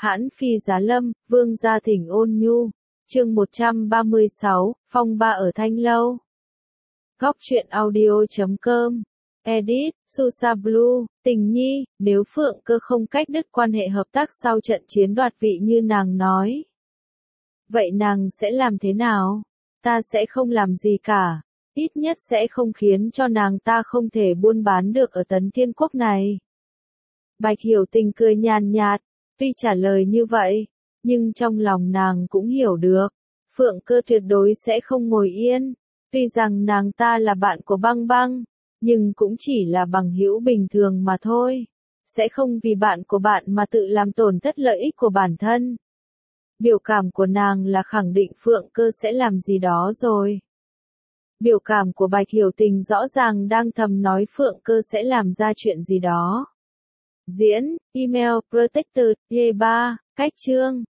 Hãn Phi Giá Lâm, Vương Gia Thỉnh Ôn Nhu. Chương 136, Phong ba ở Thanh Lâu. Góc truyện audio.com. Edit, Susa Blue, Tình Nhi, nếu Phượng Cơ không cách đứt quan hệ hợp tác sau trận chiến đoạt vị như nàng nói. Vậy nàng sẽ làm thế nào? Ta sẽ không làm gì cả. Ít nhất sẽ không khiến cho nàng ta không thể buôn bán được ở Tấn Thiên Quốc này. Bạch Hiểu Tình cười nhàn nhạt, tuy trả lời như vậy, nhưng trong lòng nàng cũng hiểu được, Phượng Cơ tuyệt đối sẽ không ngồi yên. Tuy rằng nàng ta là bạn của Băng Băng, nhưng cũng chỉ là bằng hữu bình thường mà thôi, sẽ không vì bạn của bạn mà tự làm tổn thất lợi ích của bản thân. Biểu cảm của nàng là khẳng định Phượng Cơ sẽ làm gì đó rồi. Biểu cảm của Bạch Hiểu Tình rõ ràng đang thầm nói Phượng Cơ sẽ làm ra chuyện gì đó. Diễn, email, protected, E3, cách chương.